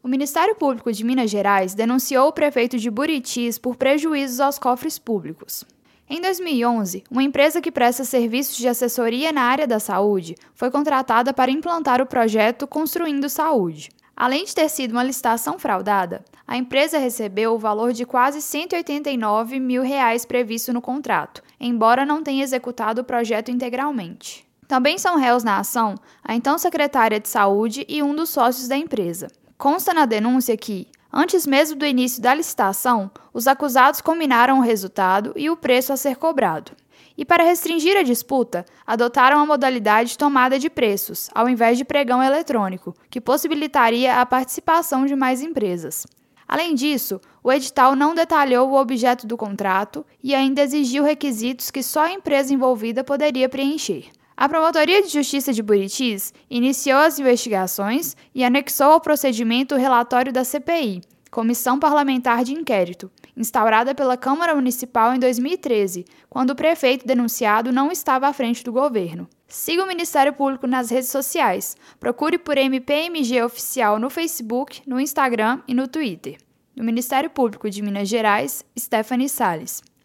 O Ministério Público de Minas Gerais denunciou o prefeito de Buritis por prejuízos aos cofres públicos. Em 2011, uma empresa que presta serviços de assessoria na área da saúde foi contratada para implantar o projeto Construindo Saúde. Além de ter sido uma licitação fraudada, a empresa recebeu o valor de quase R$ 189 mil previsto no contrato, embora não tenha executado o projeto integralmente. Também são réus na ação a então secretária de Saúde e um dos sócios da empresa. Consta na denúncia que, antes mesmo do início da licitação, os acusados combinaram o resultado e o preço a ser cobrado. E para restringir a disputa, adotaram a modalidade de tomada de preços, ao invés de pregão eletrônico, que possibilitaria a participação de mais empresas. Além disso, o edital não detalhou o objeto do contrato e ainda exigiu requisitos que só a empresa envolvida poderia preencher. A Promotoria de Justiça de Buritis iniciou as investigações e anexou ao procedimento o relatório da CPI, Comissão Parlamentar de Inquérito, instaurada pela Câmara Municipal em 2013, quando o prefeito denunciado não estava à frente do governo. Siga o Ministério Público nas redes sociais. Procure por MPMG Oficial no Facebook, no Instagram e no Twitter. Do Ministério Público de Minas Gerais, Stephanie Salles.